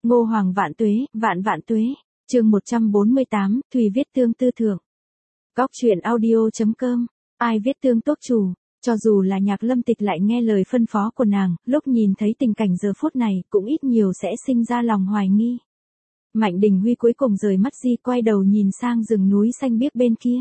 Ngô Hoàng vạn tuế, vạn vạn tuế. Chương 148, Thùy viết tương tư thượng. Góc truyện audio.com. Ai viết tương tốt chủ, cho dù là Nhạc Lâm Tịch lại nghe lời phân phó của nàng, lúc nhìn thấy tình cảnh giờ phút này, cũng ít nhiều sẽ sinh ra lòng hoài nghi. Mạnh Đình Huy cuối cùng rời mắt di quay đầu nhìn sang rừng núi xanh biếc bên kia.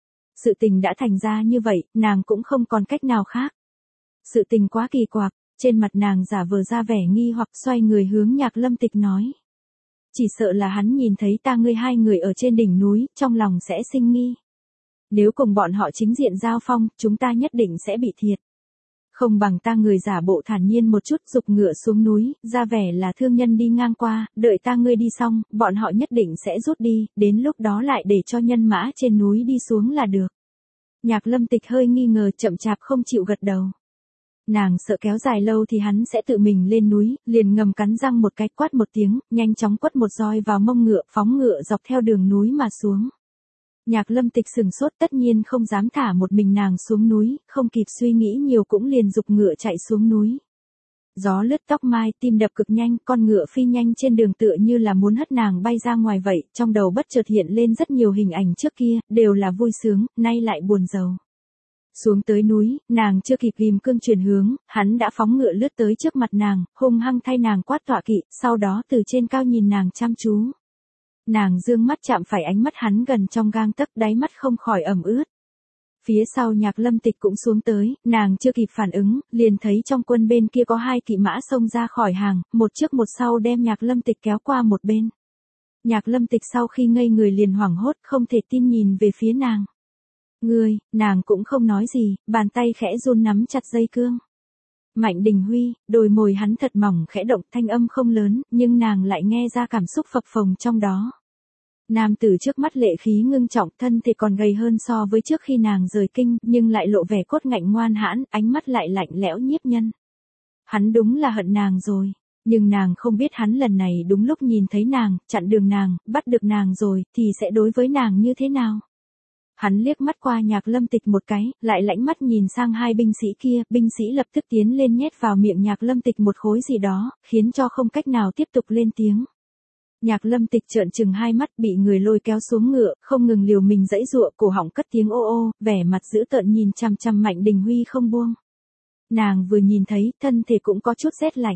Sự tình đã thành ra như vậy, nàng cũng không còn cách nào khác. Sự tình quá kỳ quặc, trên mặt nàng giả vờ ra vẻ nghi hoặc xoay người hướng Nhạc Lâm Tịch nói. Chỉ sợ là hắn nhìn thấy ta ngươi hai người ở trên đỉnh núi, trong lòng sẽ sinh nghi. Nếu cùng bọn họ chính diện giao phong, chúng ta nhất định sẽ bị thiệt. Không bằng ta người giả bộ thản nhiên một chút giục ngựa xuống núi, ra vẻ là thương nhân đi ngang qua, đợi ta ngươi đi xong, bọn họ nhất định sẽ rút đi, đến lúc đó lại để cho nhân mã trên núi đi xuống là được. Nhạc Lâm Tịch hơi nghi ngờ chậm chạp không chịu gật đầu. Nàng sợ kéo dài lâu thì hắn sẽ tự mình lên núi, liền ngầm cắn răng một cái quát một tiếng, nhanh chóng quất một roi vào mông ngựa phóng ngựa dọc theo đường núi mà xuống. Nhạc Lâm Tịch sừng sốt tất nhiên không dám thả một mình nàng xuống núi, không kịp suy nghĩ nhiều cũng liền giục ngựa chạy xuống núi. Gió lướt tóc mai, tim đập cực nhanh, con ngựa phi nhanh trên đường tựa như là muốn hất nàng bay ra ngoài vậy, trong đầu bất chợt hiện lên rất nhiều hình ảnh trước kia, đều là vui sướng, nay lại buồn rầu. Xuống tới núi, nàng chưa kịp ghim cương chuyển hướng, hắn đã phóng ngựa lướt tới trước mặt nàng, hung hăng thay nàng quát tọa kỵ, sau đó từ trên cao nhìn nàng chăm chú. Nàng dương mắt chạm phải ánh mắt hắn gần trong gang tấc, đáy mắt không khỏi ẩm ướt. Phía sau Nhạc Lâm Tịch cũng xuống tới, nàng chưa kịp phản ứng, liền thấy trong quân bên kia có hai kỵ mã xông ra khỏi hàng, một trước một sau đem Nhạc Lâm Tịch kéo qua một bên. Nhạc Lâm Tịch sau khi ngây người liền hoảng hốt, không thể tin nhìn về phía nàng. Ngươi, nàng cũng không nói gì, bàn tay khẽ run nắm chặt dây cương. Mạnh Đình Huy, đôi môi hắn thật mỏng khẽ động, thanh âm không lớn, nhưng nàng lại nghe ra cảm xúc phập phồng trong đó. Nam tử trước mắt lệ khí ngưng trọng, thân thì còn gầy hơn so với trước khi nàng rời kinh, nhưng lại lộ vẻ cốt ngạnh ngoan hãn, ánh mắt lại lạnh lẽo nhiếp nhân. Hắn đúng là hận nàng rồi, nhưng nàng không biết hắn lần này đúng lúc nhìn thấy nàng, chặn đường nàng, bắt được nàng rồi, thì sẽ đối với nàng như thế nào? Hắn liếc mắt qua Nhạc Lâm Tịch một cái, lại lãnh mắt nhìn sang hai binh sĩ kia, binh sĩ lập tức tiến lên nhét vào miệng Nhạc Lâm Tịch một khối gì đó, khiến cho không cách nào tiếp tục lên tiếng. Nhạc Lâm Tịch trợn trừng hai mắt bị người lôi kéo xuống ngựa, không ngừng liều mình giãy giụa, cổ họng cất tiếng ô ô, vẻ mặt dữ tợn nhìn chằm chằm Mạnh Đình Huy không buông. Nàng vừa nhìn thấy, thân thể cũng có chút rét lạnh.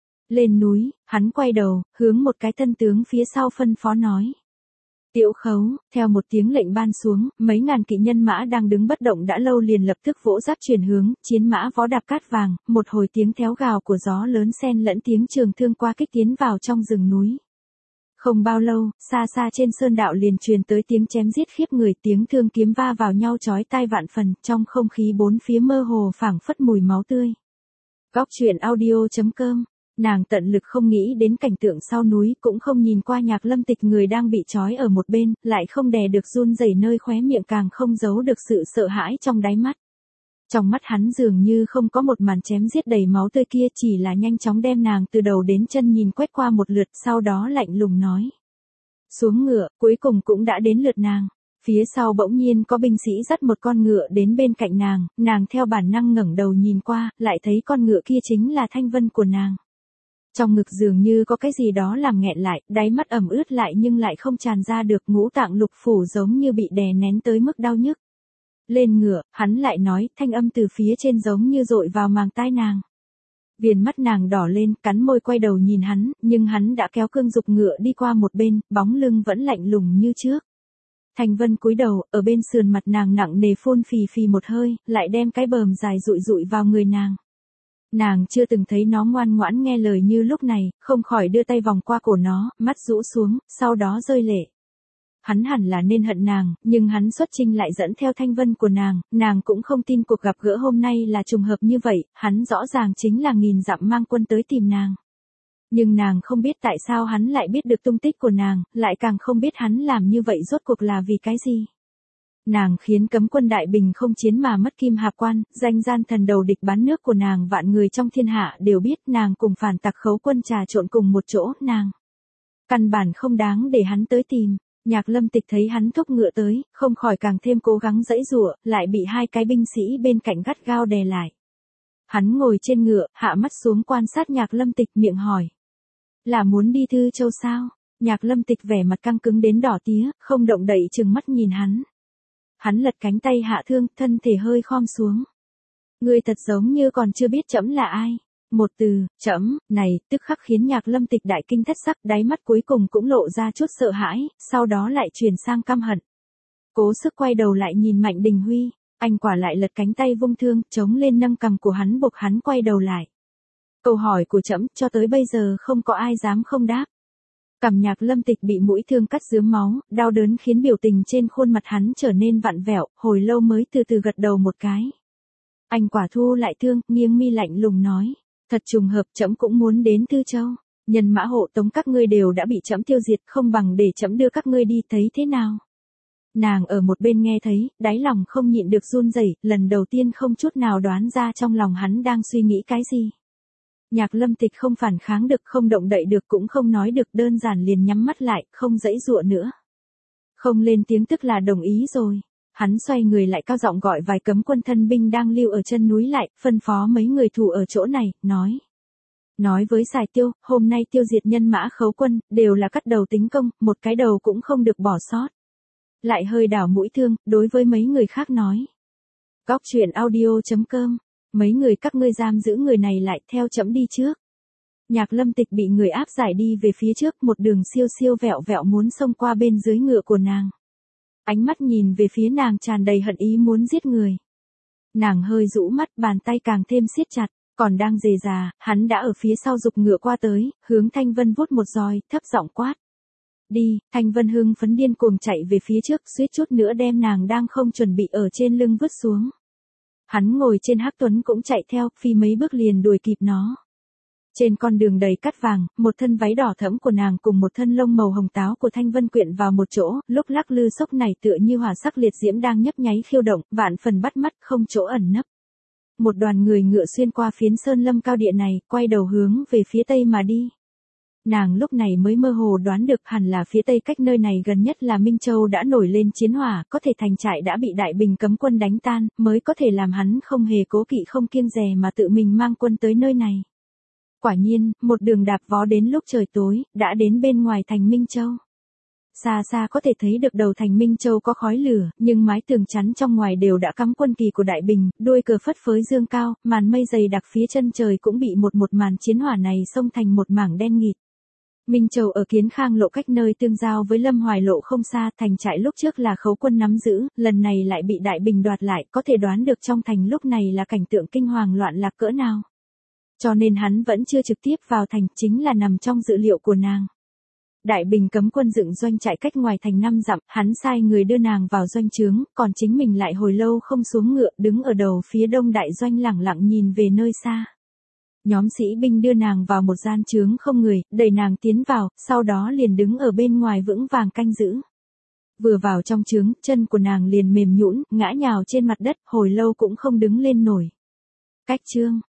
Lên núi, hắn quay đầu, hướng một cái thân tướng phía sau phân phó nói. Tiểu Khấu, theo một tiếng lệnh ban xuống, mấy ngàn kỵ nhân mã đang đứng bất động đã lâu liền lập tức vỗ giáp chuyển hướng, chiến mã vó đạp cát vàng, một hồi tiếng théo gào của gió lớn xen lẫn tiếng trường thương qua kích tiến vào trong rừng núi. Không bao lâu, xa xa trên sơn đạo liền truyền tới tiếng chém giết khiếp người, tiếng thương kiếm va vào nhau chói tai vạn phần, trong không khí bốn phía mơ hồ phảng phất mùi máu tươi. Góc truyện audio.com. Nàng tận lực không nghĩ đến cảnh tượng sau núi, cũng không nhìn qua Nhạc Lâm Tịch người đang bị trói ở một bên, lại không đè được run rẩy nơi khóe miệng, càng không giấu được sự sợ hãi trong đáy mắt. Trong mắt hắn dường như không có một màn chém giết đầy máu tươi kia, chỉ là nhanh chóng đem nàng từ đầu đến chân nhìn quét qua một lượt, sau đó lạnh lùng nói. Xuống ngựa, cuối cùng cũng đã đến lượt nàng. Phía sau bỗng nhiên có binh sĩ dắt một con ngựa đến bên cạnh nàng theo bản năng ngẩng đầu nhìn qua, lại thấy con ngựa kia chính là Thanh Vân của nàng. Trong ngực dường như có cái gì đó làm nghẹn lại, đáy mắt ẩm ướt lại nhưng lại không tràn ra được, ngũ tạng lục phủ giống như bị đè nén tới mức đau nhức. Lên ngựa, hắn lại nói, thanh âm từ phía trên giống như dội vào màng tai nàng. Viền mắt nàng đỏ lên, cắn môi quay đầu nhìn hắn, nhưng hắn đã kéo cương giục ngựa đi qua một bên, bóng lưng vẫn lạnh lùng như trước. Thanh Vân cúi đầu, ở bên sườn mặt nàng nặng nề phun phì phì một hơi, lại đem cái bờm dài dụi dụi vào người nàng. Nàng chưa từng thấy nó ngoan ngoãn nghe lời như lúc này, không khỏi đưa tay vòng qua cổ nó, mắt rũ xuống, sau đó rơi lệ. Hắn hẳn là nên hận nàng, nhưng hắn xuất chinh lại dẫn theo Thanh Vân của nàng cũng không tin cuộc gặp gỡ hôm nay là trùng hợp như vậy, hắn rõ ràng chính là nghìn dặm mang quân tới tìm nàng. Nhưng nàng không biết tại sao hắn lại biết được tung tích của nàng, lại càng không biết hắn làm như vậy rốt cuộc là vì cái gì. Nàng khiến cấm quân Đại Bình không chiến mà mất Kim Hạp Quan, danh gian thần đầu địch bán nước của nàng vạn người trong thiên hạ đều biết, nàng cùng phản tặc Khấu quân trà trộn cùng một chỗ, nàng căn bản không đáng để hắn tới tìm. Nhạc Lâm Tịch thấy hắn thúc ngựa tới, không khỏi càng thêm cố gắng giãy giụa, lại bị hai cái binh sĩ bên cạnh gắt gao đè lại. Hắn ngồi trên ngựa, hạ mắt xuống quan sát Nhạc Lâm Tịch, miệng hỏi. Là muốn đi Thư Châu sao? Nhạc Lâm Tịch vẻ mặt căng cứng đến đỏ tía, không động đậy trừng mắt nhìn hắn. Hắn lật cánh tay hạ thương, thân thể hơi khom xuống. Ngươi thật giống như còn chưa biết trẫm là ai. Một từ, trẫm, này, tức khắc khiến Nhạc Lâm Tịch đại kinh thất sắc, đáy mắt cuối cùng cũng lộ ra chút sợ hãi, sau đó lại chuyển sang căm hận. Cố sức quay đầu lại nhìn Mạnh Đình Huy, anh quả lại lật cánh tay vung thương, chống lên nâng cằm của hắn buộc hắn quay đầu lại. Câu hỏi của trẫm cho tới bây giờ không có ai dám không đáp. Cằm Nhạc Lâm Tịch bị mũi thương cắt rướm máu, đau đớn khiến biểu tình trên khuôn mặt hắn trở nên vặn vẹo, hồi lâu mới từ từ gật đầu một cái. Anh quả thu lại thương, nghiêng mi lạnh lùng nói, thật trùng hợp trẫm cũng muốn đến Thư Châu, nhân mã hộ tống các ngươi đều đã bị trẫm tiêu diệt, không bằng để trẫm đưa các ngươi đi, thấy thế nào? Nàng ở một bên nghe thấy, đáy lòng không nhịn được run rẩy, lần đầu tiên không chút nào đoán ra trong lòng hắn đang suy nghĩ cái gì. Nhạc Lâm Tịch không phản kháng được, không động đậy được, cũng không nói được, đơn giản liền nhắm mắt lại, không giãy giụa nữa. Không lên tiếng tức là đồng ý rồi. Hắn xoay người lại cao giọng gọi vài cấm quân thân binh đang lưu ở chân núi lại, phân phó mấy người thủ ở chỗ này, nói với Sài Tiêu, hôm nay tiêu diệt nhân mã khấu quân, đều là cắt đầu tính công, một cái đầu cũng không được bỏ sót. Lại hơi đảo mũi thương, đối với mấy người khác nói. Góc truyện audio.com, mấy người các ngươi giam giữ người này lại, theo trẫm đi trước. Nhạc Lâm Tịch bị người áp giải đi về phía trước, một đường siêu siêu vẹo vẹo muốn xông qua bên dưới ngựa của nàng. Ánh mắt nhìn về phía nàng tràn đầy hận ý muốn giết người. Nàng hơi rũ mắt, bàn tay càng thêm siết chặt, còn đang rề rà, hắn đã ở phía sau giục ngựa qua tới, hướng Thanh Vân vuốt một roi, thấp giọng quát. Đi, Thanh Vân hưng phấn điên cuồng chạy về phía trước, suýt chút nữa đem nàng đang không chuẩn bị ở trên lưng vứt xuống. Hắn ngồi trên Hắc Tuấn cũng chạy theo, phi mấy bước liền đuổi kịp nó. Trên con đường đầy cát vàng, một thân váy đỏ thẫm của nàng cùng một thân lông màu hồng táo của Thanh Vân quyện vào một chỗ, lúc lắc lư sốc này tựa như hỏa sắc liệt diễm đang nhấp nháy khiêu động, vạn phần bắt mắt, không chỗ ẩn nấp. Một đoàn người ngựa xuyên qua phiến sơn lâm cao địa này, quay đầu hướng về phía tây mà đi. Nàng lúc này mới mơ hồ đoán được hẳn là phía tây cách nơi này gần nhất là Minh Châu đã nổi lên chiến hỏa, có thể thành trại đã bị Đại Bình cấm quân đánh tan, mới có thể làm hắn không hề cố kỵ không kiêng dè mà tự mình mang quân tới nơi này. Quả nhiên, một đường đạp vó đến lúc trời tối, đã đến bên ngoài thành Minh Châu. Xa xa có thể thấy được đầu thành Minh Châu có khói lửa, nhưng mái tường chắn trong ngoài đều đã cắm quân kỳ của Đại Bình, đuôi cờ phất phới dương cao, màn mây dày đặc phía chân trời cũng bị một màn chiến hỏa này xông thành một mảng đen nghịt. Minh Châu ở Kiến Khang lộ cách nơi tương giao với Lâm Hoài lộ không xa, thành trại lúc trước là khấu quân nắm giữ, lần này lại bị Đại Bình đoạt lại, có thể đoán được trong thành lúc này là cảnh tượng kinh hoàng loạn lạc cỡ nào. Cho nên hắn vẫn chưa trực tiếp vào thành, chính là nằm trong dự liệu của nàng. Đại Bình cấm quân dựng doanh trại cách ngoài thành 5 dặm, hắn sai người đưa nàng vào doanh trướng, còn chính mình lại hồi lâu không xuống ngựa, đứng ở đầu phía đông đại doanh lẳng lặng nhìn về nơi xa. Nhóm sĩ binh đưa nàng vào một gian trướng không người, đẩy nàng tiến vào, sau đó liền đứng ở bên ngoài vững vàng canh giữ. Vừa vào trong trướng, chân của nàng liền mềm nhũn, ngã nhào trên mặt đất, hồi lâu cũng không đứng lên nổi. Cách chương